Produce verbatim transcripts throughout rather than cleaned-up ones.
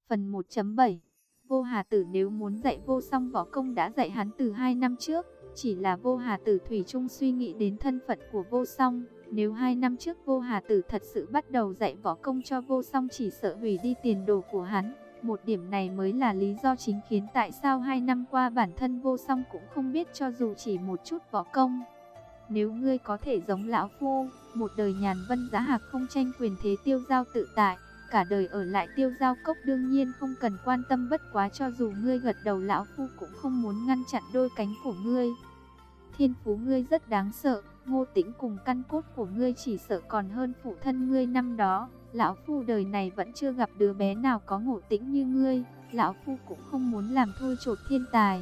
Phần một chấm bảy. Vô Hà Tử nếu muốn dạy Vô Song võ công đã dạy hắn từ hai năm trước, chỉ là Vô Hà Tử thủy chung suy nghĩ đến thân phận của Vô Song. Nếu hai năm trước Vô Hà Tử thật sự bắt đầu dạy võ công cho Vô Song, chỉ sợ hủy đi tiền đồ của hắn. Một điểm này mới là lý do chính khiến tại sao hai năm qua bản thân Vô Song cũng không biết cho dù chỉ một chút võ công. Nếu ngươi có thể giống lão phu, một đời nhàn vân giá hạc không tranh quyền thế tiêu giao tự tại, cả đời ở lại tiêu giao cốc đương nhiên không cần quan tâm, bất quá cho dù ngươi gật đầu lão phu cũng không muốn ngăn chặn đôi cánh của ngươi. Thiên phú ngươi rất đáng sợ, Ngô Tĩnh cùng căn cốt của ngươi chỉ sợ còn hơn phụ thân ngươi năm đó. Lão phu đời này vẫn chưa gặp đứa bé nào có Ngộ Tĩnh như ngươi, lão phu cũng không muốn làm thui chột thiên tài.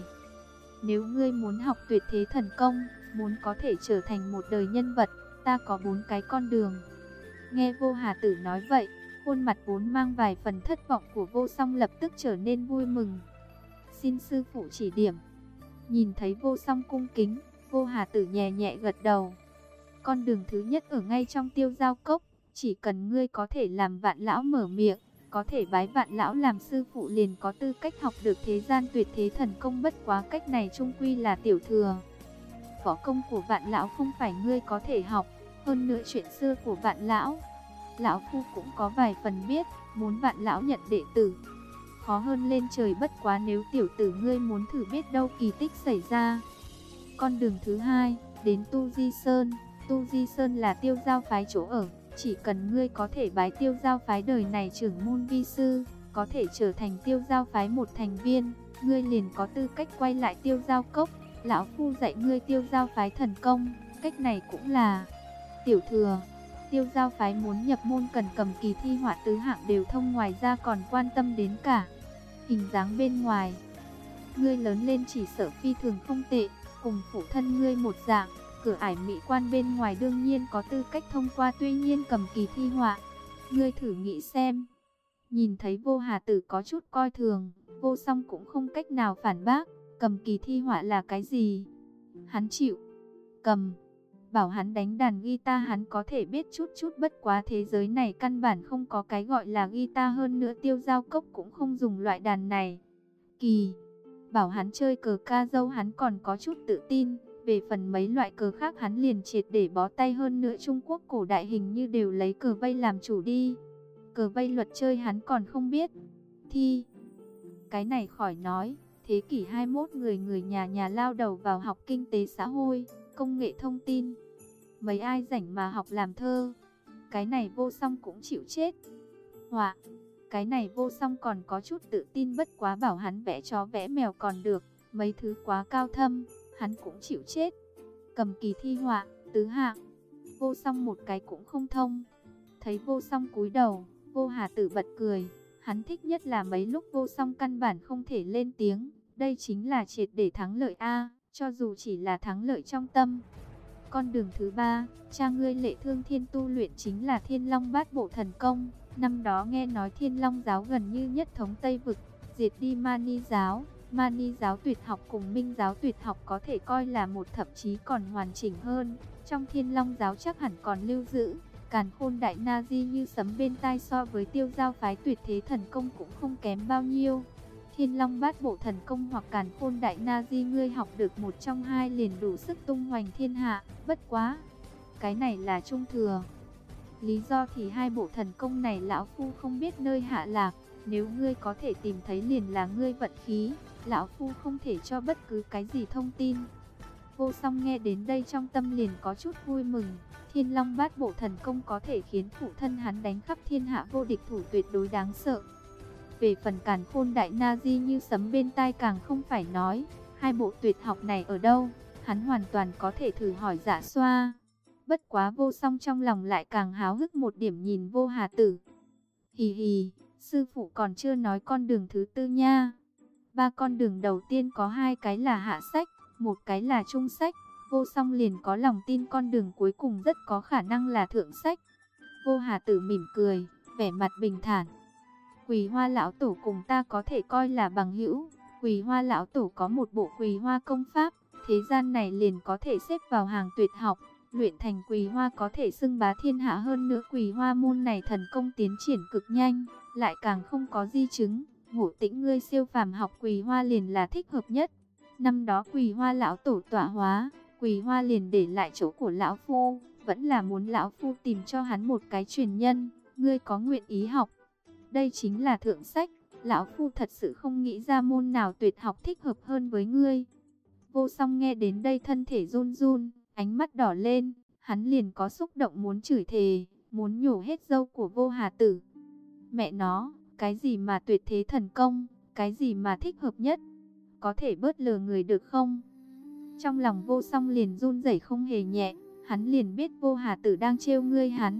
Nếu ngươi muốn học tuyệt thế thần công, muốn có thể trở thành một đời nhân vật, ta có bốn cái con đường. Nghe Vô Hà Tử nói vậy, khuôn mặt vốn mang vài phần thất vọng của Vô Song lập tức trở nên vui mừng. Xin sư phụ chỉ điểm. Nhìn thấy Vô Song cung kính, Vô Hà Tử nhẹ nhẹ gật đầu. Con đường thứ nhất ở ngay trong tiêu giao cốc, chỉ cần ngươi có thể làm Vạn lão mở miệng, có thể bái Vạn lão làm sư phụ liền có tư cách học được thế gian tuyệt thế thần công, bất quá cách này chung quy là tiểu thừa. Võ công của Vạn lão không phải ngươi có thể học, hơn nữa chuyện xưa của Vạn lão, lão phu cũng có vài phần biết, muốn Vạn lão nhận đệ tử, khó hơn lên trời, bất quá nếu tiểu tử ngươi muốn thử biết đâu kỳ tích xảy ra. Con đường thứ hai, đến Tu Di Sơn. Tu Di Sơn là tiêu giao phái chỗ ở, chỉ cần ngươi có thể bái tiêu giao phái đời này trưởng môn vi sư, có thể trở thành tiêu giao phái một thành viên, ngươi liền có tư cách quay lại tiêu giao cốc. Lão phu dạy ngươi tiêu giao phái thần công, cách này cũng là tiểu thừa. Tiêu giao phái muốn nhập môn cần cầm kỳ thi họa tứ hạng đều thông, ngoài ra còn quan tâm đến cả hình dáng bên ngoài. Ngươi lớn lên chỉ sợ phi thường không tệ, cùng phụ thân ngươi một dạng, cửa ải mỹ quan bên ngoài đương nhiên có tư cách thông qua, tuy nhiên cầm kỳ thi họa, ngươi thử nghĩ xem. Nhìn thấy Vô Hà Tử có chút coi thường, Vô Song cũng không cách nào phản bác. Cầm kỳ thi họa là cái gì? Hắn chịu cầm. Bảo hắn đánh đàn guitar hắn có thể biết chút chút, bất quá thế giới này căn bản không có cái gọi là guitar, hơn nữa tiêu giao cốc cũng không dùng loại đàn này. Kỳ bảo hắn chơi cờ ca dâu hắn còn có chút tự tin, về phần mấy loại cờ khác hắn liền triệt để bó tay, hơn nữa Trung Quốc cổ đại hình như đều lấy cờ vây làm chủ đi. Cờ vây luật chơi hắn còn không biết. Thi cái này khỏi nói, thế kỷ hai mươi mốt người người nhà nhà lao đầu vào học kinh tế xã hội, công nghệ thông tin. Mấy ai rảnh mà học làm thơ. Cái này Vô Song cũng chịu chết. Họa, cái này Vô Song còn có chút tự tin, bất quá bảo hắn vẽ chó vẽ mèo còn được, mấy thứ quá cao thâm, hắn cũng chịu chết. Cầm kỳ thi họa, tứ hạng, Vô Song một cái cũng không thông. Thấy Vô Song cúi đầu, Vô Hà Tử bật cười. Hắn thích nhất là mấy lúc Vô Song căn bản không thể lên tiếng. Đây chính là triệt để thắng lợi a, cho dù chỉ là thắng lợi trong tâm. Con đường thứ ba, cha ngươi Lệ Thương Thiên tu luyện chính là Thiên Long Bát Bộ thần công. Năm đó nghe nói Thiên Long giáo gần như nhất thống Tây vực, diệt đi Mani giáo. Mani giáo tuyệt học cùng Minh giáo tuyệt học có thể coi là một, thậm chí còn hoàn chỉnh hơn. Trong Thiên Long giáo chắc hẳn còn lưu giữ Càn Khôn Đại Na Di như sấm bên tai, so với tiêu giao phái tuyệt thế thần công cũng không kém bao nhiêu. Thiên Long Bát Bộ thần công hoặc Càn Khôn Đại Na Di, ngươi học được một trong hai liền đủ sức tung hoành thiên hạ, bất quá cái này là trung thừa. Lý do thì hai bộ thần công này lão phu không biết nơi hạ lạc, nếu ngươi có thể tìm thấy liền là ngươi vận khí, lão phu không thể cho bất cứ cái gì thông tin. Vô Song nghe đến đây trong tâm liền có chút vui mừng. Thiên Long Bát Bộ thần công có thể khiến phụ thân hắn đánh khắp thiên hạ vô địch thủ, tuyệt đối đáng sợ. Về phần Càn Khôn Đại Na Di như sấm bên tai càng không phải nói. Hai bộ tuyệt học này ở đâu, hắn hoàn toàn có thể thử hỏi Dạ Xoa. Bất quá Vô Song trong lòng lại càng háo hức một điểm, nhìn Vô Hà Tử. Hì hì, sư phụ còn chưa nói con đường thứ tư nha. Ba con đường đầu tiên có hai cái là hạ sách, một cái là trung sách. Vô Song liền có lòng tin con đường cuối cùng rất có khả năng là thượng sách. Vô Hà Tử mỉm cười, vẻ mặt bình thản. Quỳ Hoa lão tổ cùng ta có thể coi là bằng hữu. Quỳ Hoa lão tổ có một bộ Quỳ Hoa công pháp, thế gian này liền có thể xếp vào hàng tuyệt học. Luyện thành Quỳ Hoa có thể xưng bá thiên hạ, hơn nữa Quỳ Hoa môn này thần công tiến triển cực nhanh, lại càng không có di chứng. Ngộ Tĩnh ngươi siêu phàm học Quỳ Hoa liền là thích hợp nhất. Năm đó Quỳ Hoa lão tổ tọa hóa, Quỳ Hoa liền để lại chỗ của lão phu, vẫn là muốn lão phu tìm cho hắn một cái truyền nhân, ngươi có nguyện ý học? Đây chính là thượng sách, lão phu thật sự không nghĩ ra môn nào tuyệt học thích hợp hơn với ngươi. Vô Song nghe đến đây thân thể run run, ánh mắt đỏ lên, hắn liền có xúc động muốn chửi thề, muốn nhổ hết râu của Vô Hà Tử. Mẹ nó, cái gì mà tuyệt thế thần công, cái gì mà thích hợp nhất, có thể bớt lừa người được không? Trong lòng Vô Song liền run rẩy không hề nhẹ, hắn liền biết Vô Hà Tử đang trêu ngươi hắn.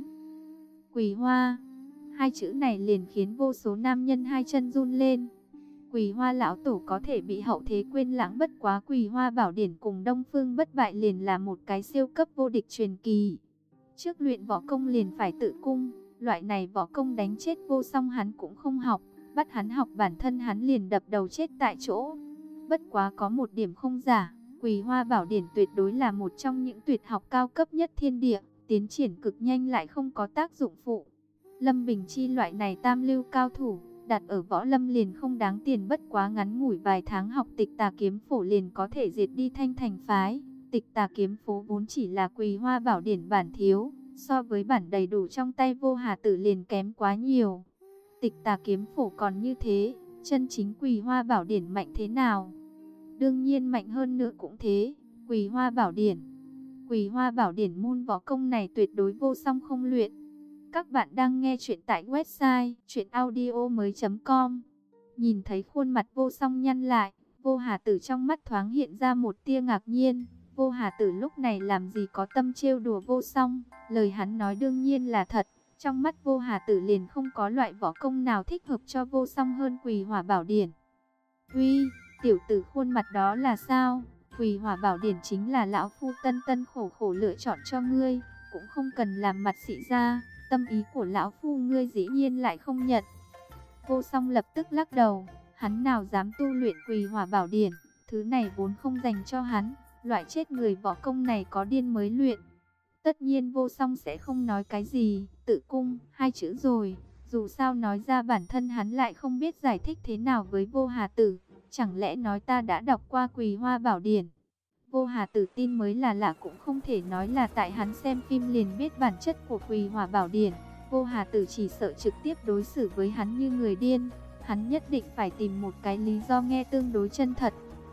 Quỳ Hoa, hai chữ này liền khiến vô số nam nhân hai chân run lên. Quỳ Hoa lão tổ có thể bị hậu thế quên lãng, bất quá Quỳ Hoa bảo điển cùng Đông Phương bất bại liền là một cái siêu cấp vô địch truyền kỳ. Trước luyện võ công liền phải tự cung, loại này võ công đánh chết Vô Song hắn cũng không học, bắt hắn học bản thân hắn liền đập đầu chết tại chỗ. Bất quá có một điểm không giả, Quỳ Hoa bảo điển tuyệt đối là một trong những tuyệt học cao cấp nhất thiên địa, tiến triển cực nhanh lại không có tác dụng phụ. Lâm Bình Chi loại này tam lưu cao thủ, đặt ở võ lâm liền không đáng tiền, bất quá ngắn ngủi vài tháng học Tịch Tà Kiếm Phổ liền có thể diệt đi Thanh Thành phái. Tịch Tà Kiếm Phổ vốn chỉ là Quỳ Hoa bảo điển bản thiếu, so với bản đầy đủ trong tay Vô Hà Tử liền kém quá nhiều. Tịch Tà Kiếm Phổ còn như thế, chân chính Quỳ Hoa bảo điển mạnh thế nào? Đương nhiên mạnh hơn nữa cũng thế. Quỳ Hoa bảo điển, Quỳ Hoa bảo điển môn võ công này tuyệt đối Vô Song không luyện. Các bạn đang nghe chuyện tại website truyện audio mới chấm com. Nhìn thấy khuôn mặt Vô Song nhăn lại, Vô Hà Tử trong mắt thoáng hiện ra một tia ngạc nhiên. Vô Hà Tử lúc này làm gì có tâm trêu đùa Vô Song, lời hắn nói đương nhiên là thật. Trong mắt Vô Hà Tử liền không có loại võ công nào thích hợp cho Vô Song hơn Quỳ Hỏa bảo điển. Uy, tiểu tử khuôn mặt đó là sao? Quỳ Hỏa bảo điển chính là lão phu tân tân khổ khổ lựa chọn cho ngươi, cũng không cần làm mặt xị ra. Tâm ý của lão phu ngươi dĩ nhiên lại không nhận. Vô Song lập tức lắc đầu, hắn nào dám tu luyện Quỳ Hỏa bảo điển, thứ này vốn không dành cho hắn, loại chết người võ công này có điên mới luyện. Tất nhiên Vô Song sẽ không nói cái gì, tự cung, hai chữ rồi, dù sao nói ra bản thân hắn lại không biết giải thích thế nào với Vô Hà Tử, chẳng lẽ nói ta đã đọc qua Quỳ Hoa bảo điển. Vô Hà Tử tin mới là lạ, cũng không thể nói là tại hắn xem phim liền biết bản chất của Quỳ Hỏa bảo điển. Vô Hà Tử chỉ sợ trực tiếp đối xử với hắn như người điên, hắn nhất định phải tìm một cái lý do nghe tương đối chân thật.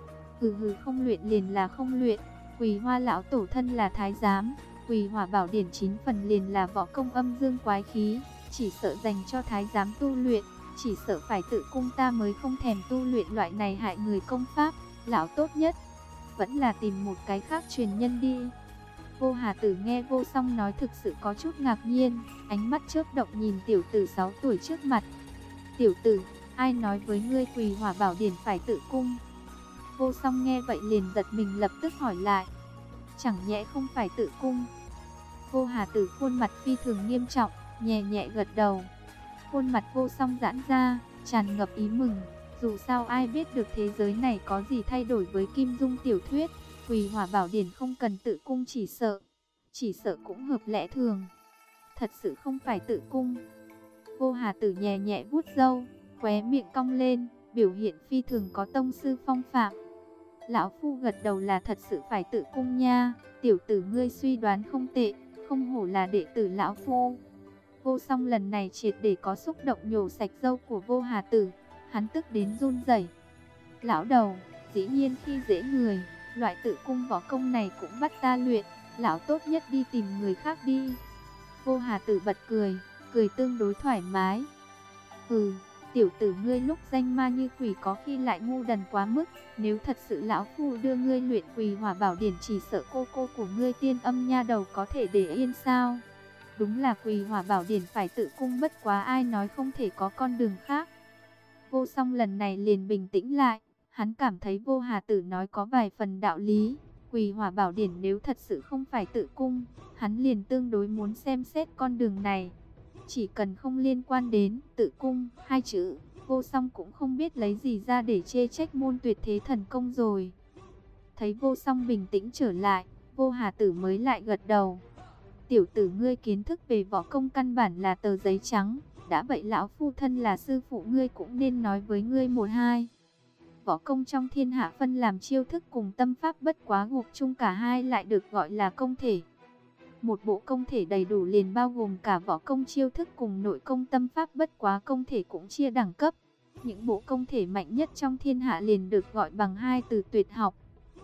Hừ hừ, không luyện liền là không luyện, Quỳ Hoa lão tổ thân là thái giám, Quỳ Hỏa bảo điển chín phần liền là võ công âm dương quái khí, chỉ sợ dành cho thái giám tu luyện, chỉ sợ phải tự cung, ta mới không thèm tu luyện loại này hại người công pháp, lão tốt nhất vẫn là tìm một cái khác truyền nhân đi. Vô Hà Tử nghe Vô Song nói thực sự có chút ngạc nhiên, ánh mắt chớp động nhìn tiểu tử sáu tuổi trước mặt. Tiểu tử, ai nói với ngươi Quỳ Hỏa bảo điển phải tự cung? Vô Song nghe vậy liền giật mình, lập tức hỏi lại. Chẳng nhẽ không phải tự cung? Vô Hà Tử khuôn mặt phi thường nghiêm trọng, nhẹ nhẹ gật đầu. Khuôn mặt Vô Song giãn ra, tràn ngập ý mừng. Dù sao ai biết được thế giới này có gì thay đổi với Kim Dung tiểu thuyết. Quỳ Hỏa bảo điển không cần tự cung, chỉ sợ Chỉ sợ cũng hợp lẽ thường. Thật sự không phải tự cung. Vô Hà Tử nhẹ nhẹ vuốt râu, khóe miệng cong lên, biểu hiện phi thường có tông sư phong phạm. Lão phu gật đầu, là thật sự phải tự cung nha. Tiểu tử ngươi suy đoán không tệ, không hổ là đệ tử lão phu. Vô Song lần này triệt để có xúc động, nhổ sạch râu của Vô Hà Tử. Hắn tức đến run rẩy. Lão đầu, dĩ nhiên khi dễ người, loại tự cung võ công này cũng bắt ta luyện, lão tốt nhất đi tìm người khác đi. Vô Hà Tử bật cười, cười tương đối thoải mái. Hừ, tiểu tử ngươi lúc danh ma như quỷ có khi lại ngu đần quá mức, nếu thật sự lão phu đưa ngươi luyện Quỳ Hỏa bảo điển, chỉ sợ cô cô của ngươi Tiên Âm nha đầu có thể để yên sao? Đúng là Quỳ Hỏa bảo điển phải tự cung, bất quá ai nói không thể có con đường khác. Vô Song lần này liền bình tĩnh lại, hắn cảm thấy Vô Hà Tử nói có vài phần đạo lý. Quỳ Hỏa bảo điển nếu thật sự không phải tự cung, hắn liền tương đối muốn xem xét con đường này. Chỉ cần không liên quan đến tự cung hai chữ, Vô Song cũng không biết lấy gì ra để chê trách môn tuyệt thế thần công rồi. Thấy Vô Song bình tĩnh trở lại, Vô Hà Tử mới lại gật đầu. Tiểu tử ngươi kiến thức về võ công căn bản là tờ giấy trắng, Đã vậy lão phu thân là sư phụ ngươi cũng nên nói với ngươi một hai. Võ công trong thiên hạ phân làm chiêu thức cùng tâm pháp, bất quá gộp chung cả hai lại được gọi là công thể. Một bộ công thể đầy đủ liền bao gồm cả võ công chiêu thức cùng nội công tâm pháp, bất quá công thể cũng chia đẳng cấp. Những bộ công thể mạnh nhất trong thiên hạ liền được gọi bằng hai từ tuyệt học.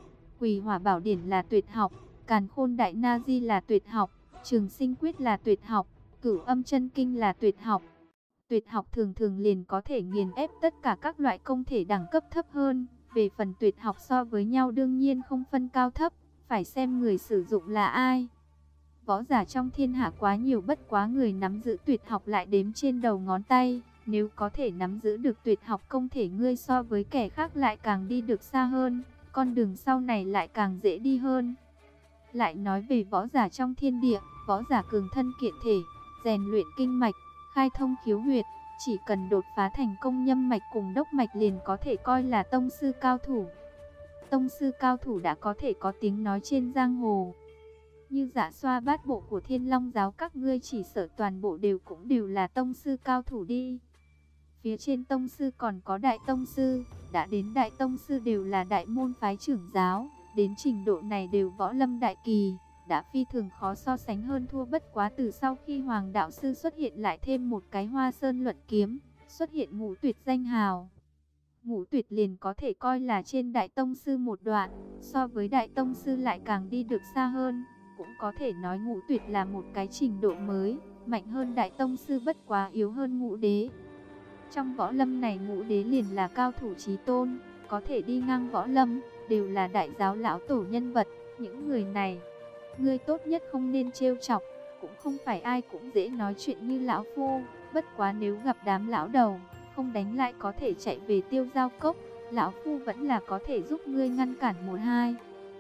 Quỳ Hỏa Bảo Điển là tuyệt học, Càn Khôn Đại Na Di là tuyệt học, Trường Sinh Quyết là tuyệt học, Cửu Âm Chân Kinh là tuyệt học. Tuyệt học thường thường liền có thể nghiền ép tất cả các loại công thể đẳng cấp thấp hơn. Về phần tuyệt học so với nhau đương nhiên không phân cao thấp, phải xem người sử dụng là ai. Võ giả trong thiên hạ quá nhiều, bất quá người nắm giữ tuyệt học lại đếm trên đầu ngón tay. Nếu có thể nắm giữ được tuyệt học công thể, ngươi so với kẻ khác lại càng đi được xa hơn, con đường sau này lại càng dễ đi hơn. Lại nói về võ giả trong thiên địa, võ giả cường thân kiện thể, rèn luyện kinh mạch, khai thông khiếu huyệt, chỉ cần đột phá thành công nhâm mạch cùng đốc mạch liền có thể coi là tông sư cao thủ. Tông sư cao thủ đã có thể có tiếng nói trên giang hồ. Như Dạ Xoa bát bộ của Thiên Long giáo các ngươi chỉ sợ toàn bộ đều cũng đều là tông sư cao thủ đi. Phía trên tông sư còn có đại tông sư, đã đến đại tông sư đều là đại môn phái trưởng giáo, đến trình độ này đều võ lâm đại kỳ, đã phi thường khó so sánh hơn thua. Bất quá từ sau khi Hoàng đạo sư xuất hiện lại thêm một cái Hoa Sơn luận kiếm, xuất hiện Ngũ Tuyệt danh hào. Ngũ Tuyệt liền có thể coi là trên đại tông sư một đoạn, so với đại tông sư lại càng đi được xa hơn. Cũng có thể nói Ngũ Tuyệt là một cái trình độ mới, mạnh hơn đại tông sư bất quá yếu hơn Ngũ Đế. Trong võ lâm này Ngũ Đế liền là cao thủ chí tôn, có thể đi ngang võ lâm, đều là đại giáo lão tổ nhân vật. Những người này, ngươi tốt nhất không nên trêu chọc, cũng không phải ai cũng dễ nói chuyện như lão phu. Bất quá nếu gặp đám lão đầu, không đánh lại có thể chạy về Tiêu Giao Cốc, lão phu vẫn là có thể giúp ngươi ngăn cản một hai.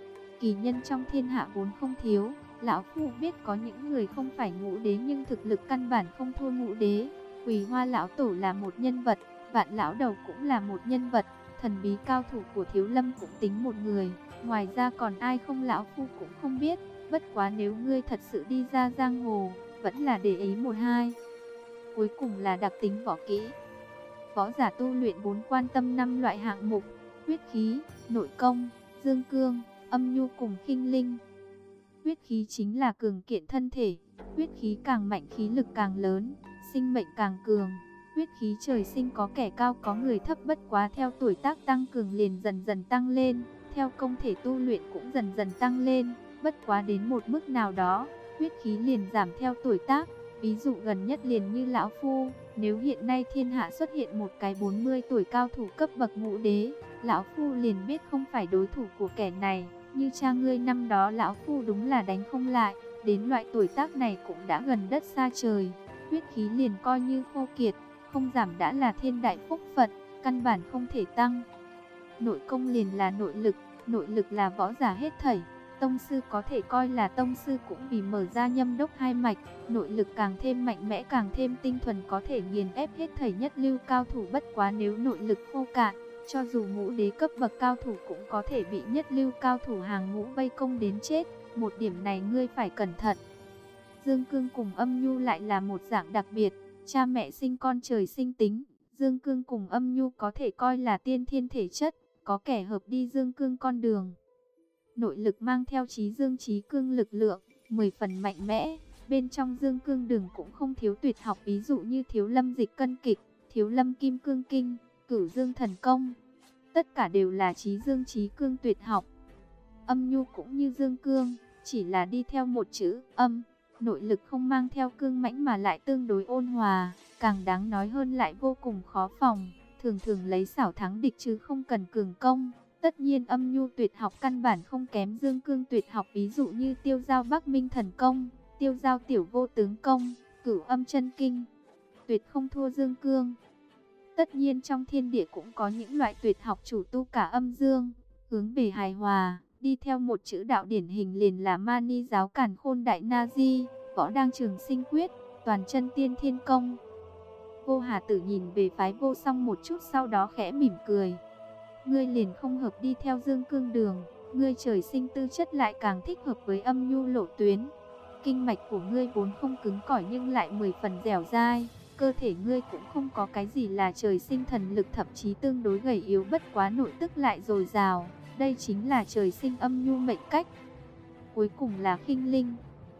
Kỳ nhân trong thiên hạ vốn không thiếu, lão phu biết có những người không phải Ngũ Đế nhưng thực lực căn bản không thua Ngũ Đế. Quỳ Hoa lão tổ là một nhân vật, Vạn lão đầu cũng là một nhân vật, thần bí cao thủ của Thiếu Lâm cũng tính một người, ngoài ra còn ai không lão phu cũng không biết. Bất quá nếu ngươi thật sự đi ra giang hồ, vẫn là để ý một hai. Cuối cùng là đặc tính võ kỹ. Võ giả tu luyện vốn quan tâm năm loại hạng mục: huyết khí, nội công, dương cương, âm nhu cùng khinh linh. Huyết khí chính là cường kiện thân thể, huyết khí càng mạnh khí lực càng lớn, sinh mệnh càng cường. Huyết khí trời sinh có kẻ cao có người thấp, bất quá theo tuổi tác tăng cường liền dần dần tăng lên, theo công thể tu luyện cũng dần dần tăng lên. Bất quá đến một mức nào đó, huyết khí liền giảm theo tuổi tác. Ví dụ gần nhất liền như lão phu, nếu hiện nay thiên hạ xuất hiện một cái bốn mươi tuổi cao thủ cấp bậc Ngũ Đế, lão phu liền biết không phải đối thủ của kẻ này. Như cha ngươi năm đó lão phu đúng là đánh không lại, đến loại tuổi tác này cũng đã gần đất xa trời. Huyết khí liền coi như khô kiệt, không giảm đã là thiên đại phúc phận, căn bản không thể tăng. Nội công liền là nội lực, nội lực là võ giả hết thảy. Tông sư có thể coi là tông sư cũng vì mở ra nhâm đốc hai mạch, nội lực càng thêm mạnh mẽ càng thêm tinh thuần, có thể nghiền ép hết thảy nhất lưu cao thủ. Bất quá nếu nội lực khô cạn, cho dù Ngũ Đế cấp bậc cao thủ cũng có thể bị nhất lưu cao thủ hàng ngũ vây công đến chết, một điểm này ngươi phải cẩn thận. Dương cương cùng âm nhu lại là một dạng đặc biệt, cha mẹ sinh con trời sinh tính, dương cương cùng âm nhu có thể coi là tiên thiên thể chất, có kẻ hợp đi dương cương con đường. Nội lực mang theo trí dương trí cương lực lượng, mười phần mạnh mẽ. Bên trong dương cương đường cũng không thiếu tuyệt học, ví dụ như Thiếu Lâm dịch cân kịch, Thiếu Lâm kim cương kinh, Cửu Dương thần công. Tất cả đều là trí dương trí cương tuyệt học. Âm nhu cũng như dương cương, chỉ là đi theo một chữ âm. Nội lực không mang theo cương mãnh mà lại tương đối ôn hòa, càng đáng nói hơn lại vô cùng khó phòng, thường thường lấy xảo thắng địch chứ không cần cường công. Tất nhiên âm nhu tuyệt học căn bản không kém dương cương tuyệt học, ví dụ như Tiêu Giao Bắc Minh thần công, Tiêu Giao tiểu vô tướng công, Cửu Âm chân kinh, tuyệt không thua dương cương. Tất nhiên trong thiên địa cũng có những loại tuyệt học chủ tu cả âm dương, hướng về hài hòa, đi theo một chữ đạo, điển hình liền là Mani giáo Càn Khôn Đại Na Di, Võ Đang Trường Sinh Quyết, Toàn Chân Tiên Thiên Công. Vô Hà Tử nhìn về phái Vô Song một chút, sau đó khẽ mỉm cười. Ngươi liền không hợp đi theo dương cương đường, ngươi trời sinh tư chất lại càng thích hợp với âm nhu lộ tuyến. Kinh mạch của ngươi vốn không cứng cỏi nhưng lại mười phần dẻo dai, cơ thể ngươi cũng không có cái gì là trời sinh thần lực, thậm chí tương đối gầy yếu, bất quá nội tức lại dồi dào. Đây chính là trời sinh âm nhu mệnh cách. Cuối cùng là khinh linh.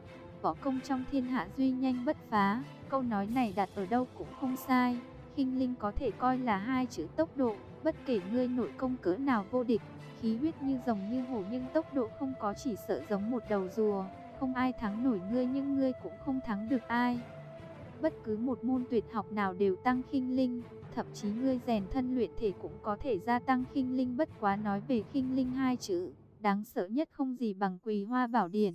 Võ công trong thiên hạ duy nhanh bất phá, câu nói này đặt ở đâu cũng không sai. Khinh linh có thể coi là hai chữ tốc độ, bất kể ngươi nội công cỡ nào vô địch, khí huyết như rồng như hổ, nhưng tốc độ không có chỉ sợ giống một đầu rùa, không ai thắng nổi ngươi nhưng ngươi cũng không thắng được ai. Bất cứ một môn tuyệt học nào đều tăng khinh linh, thậm chí ngươi rèn thân luyện thể cũng có thể gia tăng khinh linh. Bất quá nói về khinh linh hai chữ, đáng sợ nhất không gì bằng Quỳ Hoa Bảo Điển.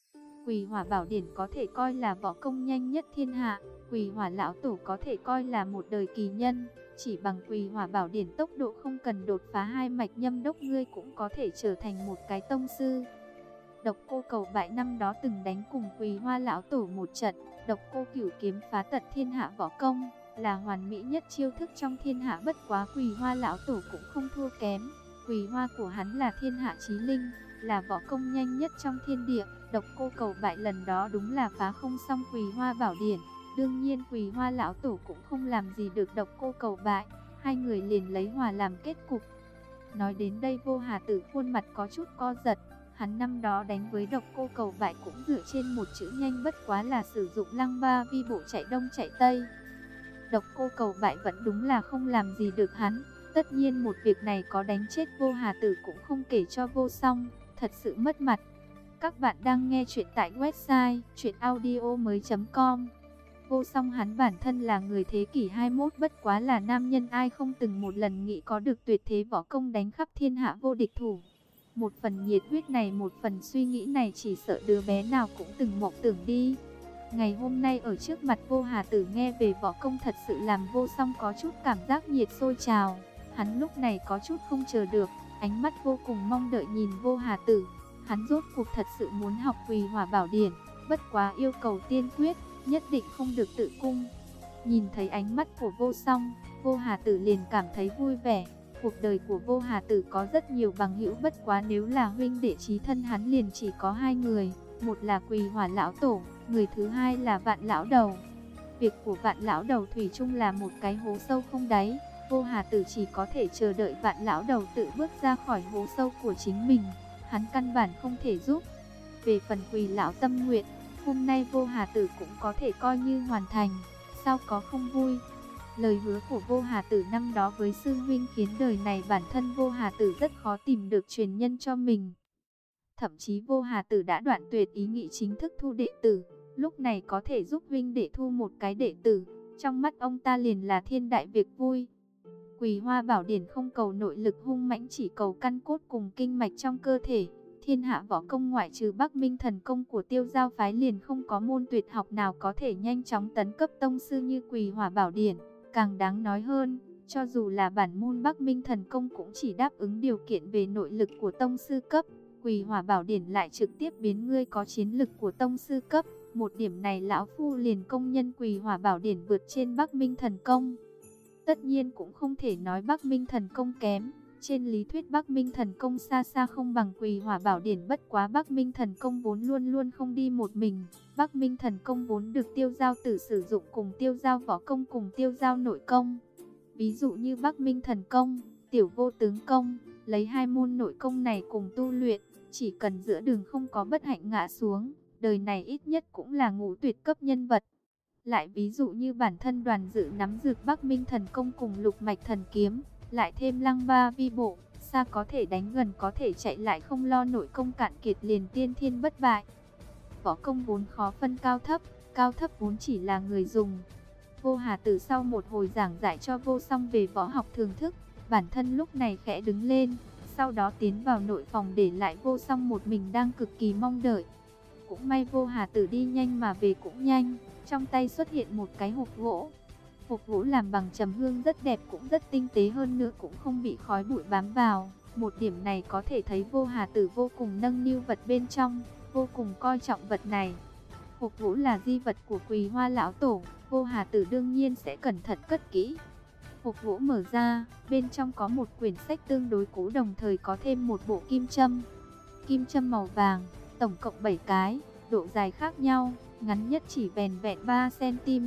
Quỳ Hỏa Bảo Điển có thể coi là võ công nhanh nhất thiên hạ. Quỳ Hỏa lão tổ có thể coi là một đời kỳ nhân. Chỉ bằng Quỳ Hỏa Bảo Điển, tốc độ không cần đột phá hai mạch nhâm đốc, ngươi cũng có thể trở thành một cái tông sư. Độc Cô Cầu Bại năm đó từng đánh cùng Quỳ Hoa lão tổ một trận. Độc Cô Cửu kiếm phá tật thiên hạ võ công, là hoàn mỹ nhất chiêu thức trong thiên hạ. Bất quá Quỳ Hoa lão tổ cũng không thua kém. Quỳ Hoa của hắn là thiên hạ chí linh, là võ công nhanh nhất trong thiên địa. Độc Cô Cầu Bại lần đó đúng là phá không xong Quỳ Hoa Bảo Điển. Đương nhiên Quỳ Hoa lão tổ cũng không làm gì được Độc Cô Cầu Bại, hai người liền lấy hòa làm kết cục. Nói đến đây Vô Hà Tử khuôn mặt có chút co giật. Hắn năm đó đánh với Độc Cô Cầu Bại cũng dựa trên một chữ nhanh, bất quá là sử dụng lăng ba vi bộ chạy đông chạy tây. Độc Cô Cầu Bại vẫn đúng là không làm gì được hắn. Tất nhiên một việc này có đánh chết Vô Hà Tử cũng không kể cho Vô Song, thật sự mất mặt. Các bạn đang nghe chuyện tại website truyện audio mới chấm com. Vô Song hắn bản thân là người thế kỷ hai mươi mốt, bất quá là nam nhân ai không từng một lần nghĩ có được tuyệt thế võ công đánh khắp thiên hạ vô địch thủ. Một phần nhiệt huyết này, một phần suy nghĩ này, chỉ sợ đứa bé nào cũng từng mộng tưởng đi. Ngày hôm nay ở trước mặt Vô Hà Tử nghe về võ công thật sự làm Vô Song có chút cảm giác nhiệt sôi trào. Hắn lúc này có chút không chờ được, ánh mắt vô cùng mong đợi nhìn Vô Hà Tử. Hắn rốt cuộc thật sự muốn học Quỳ Hỏa Bảo Điển, bất quá yêu cầu tiên quyết, nhất định không được tự cung. Nhìn thấy ánh mắt của Vô Song, Vô Hà Tử liền cảm thấy vui vẻ. Cuộc đời của Vô Hà Tử có rất nhiều bằng hữu, bất quá nếu là huynh đệ chí thân hắn liền chỉ có hai người, một là Quỳ Hỏa lão tổ, người thứ hai là Vạn lão đầu. Việc của Vạn lão đầu thủy chung là một cái hố sâu không đáy. Vô Hà Tử chỉ có thể chờ đợi Vạn lão đầu tự bước ra khỏi hố sâu của chính mình, hắn căn bản không thể giúp. Về phần Quỳ lão tâm nguyện, hôm nay Vô Hà Tử cũng có thể coi như hoàn thành, sao có không vui. Lời hứa của Vô Hà Tử năm đó với sư huynh khiến đời này bản thân Vô Hà Tử rất khó tìm được truyền nhân cho mình. Thậm chí Vô Hà Tử đã đoạn tuyệt ý nghĩ chính thức thu đệ tử, lúc này có thể giúp huynh đệ thu một cái đệ tử, trong mắt ông ta liền là thiên đại việc vui. Quỳ Hoa Bảo Điển không cầu nội lực hung mãnh, chỉ cầu căn cốt cùng kinh mạch trong cơ thể. Thiên hạ võ công ngoại trừ Bắc Minh thần công của Tiêu Giao phái liền không có môn tuyệt học nào có thể nhanh chóng tấn cấp tông sư như Quỳ Hỏa Bảo Điển. Càng đáng nói hơn, cho dù là bản môn Bắc Minh thần công cũng chỉ đáp ứng điều kiện về nội lực của tông sư cấp. Quỳ Hỏa Bảo Điển lại trực tiếp biến ngươi có chiến lực của tông sư cấp. Một điểm này lão phu liền công nhân Quỳ Hỏa Bảo Điển vượt trên Bắc Minh thần công. Tất nhiên cũng không thể nói Bắc Minh thần công kém. Trên lý thuyết Bắc Minh thần công xa xa không bằng Quỳ Hỏa Bảo Điển, bất quá Bắc Minh thần công vốn luôn luôn không đi một mình. Bắc Minh thần công vốn được Tiêu Giao Tử sử dụng cùng Tiêu Giao võ công cùng Tiêu Giao nội công. Ví dụ như Bắc Minh thần công, Tiểu Vô Tướng công, lấy hai môn nội công này cùng tu luyện, chỉ cần giữa đường không có bất hạnh ngã xuống, đời này ít nhất cũng là ngũ tuyệt cấp nhân vật. Lại ví dụ như bản thân Đoàn Dự nắm dược Bắc Minh thần công cùng Lục Mạch thần kiếm, lại thêm lăng ba vi bộ, xa có thể đánh, gần có thể chạy, lại không lo nội công cạn kiệt liền tiên thiên bất bại. Võ công vốn khó phân cao thấp, cao thấp vốn chỉ là người dùng. Vô Hà Tử sau một hồi giảng giải cho Vô Song về võ học thường thức, bản thân lúc này khẽ đứng lên, sau đó tiến vào nội phòng để lại Vô Song một mình đang cực kỳ mong đợi. Cũng may Vô Hà Tử đi nhanh mà về cũng nhanh, trong tay xuất hiện một cái hộp gỗ. Hộp gỗ làm bằng trầm hương rất đẹp, cũng rất tinh tế, hơn nữa cũng không bị khói bụi bám vào. Một điểm này có thể thấy Vô Hà Tử vô cùng nâng niu vật bên trong, vô cùng coi trọng vật này. Hộp gỗ là di vật của Quỳ Hoa lão tổ, Vô Hà Tử đương nhiên sẽ cẩn thận cất kỹ. Hộp gỗ mở ra, bên trong có một quyển sách tương đối cũ, đồng thời có thêm một bộ kim châm. Kim châm màu vàng, tổng cộng bảy cái, độ dài khác nhau, ngắn nhất chỉ vẻn vẹn ba xăng ti mét,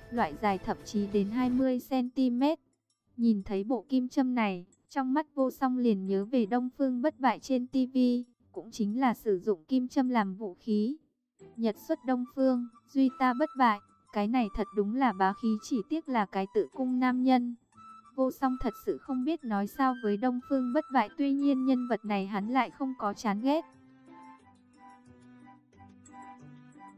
loại dài thậm chí đến hai mươi xăng ti mét. Nhìn thấy bộ kim châm này, trong mắt Vô Song liền nhớ về Đông Phương Bất Bại trên ti vi, cũng chính là sử dụng kim châm làm vũ khí. Nhật xuất Đông Phương, duy ta bất bại, cái này thật đúng là bá khí, chỉ tiếc là cái tự cung nam nhân. Vô Song thật sự không biết nói sao với Đông Phương Bất Bại, tuy nhiên nhân vật này hắn lại không có chán ghét.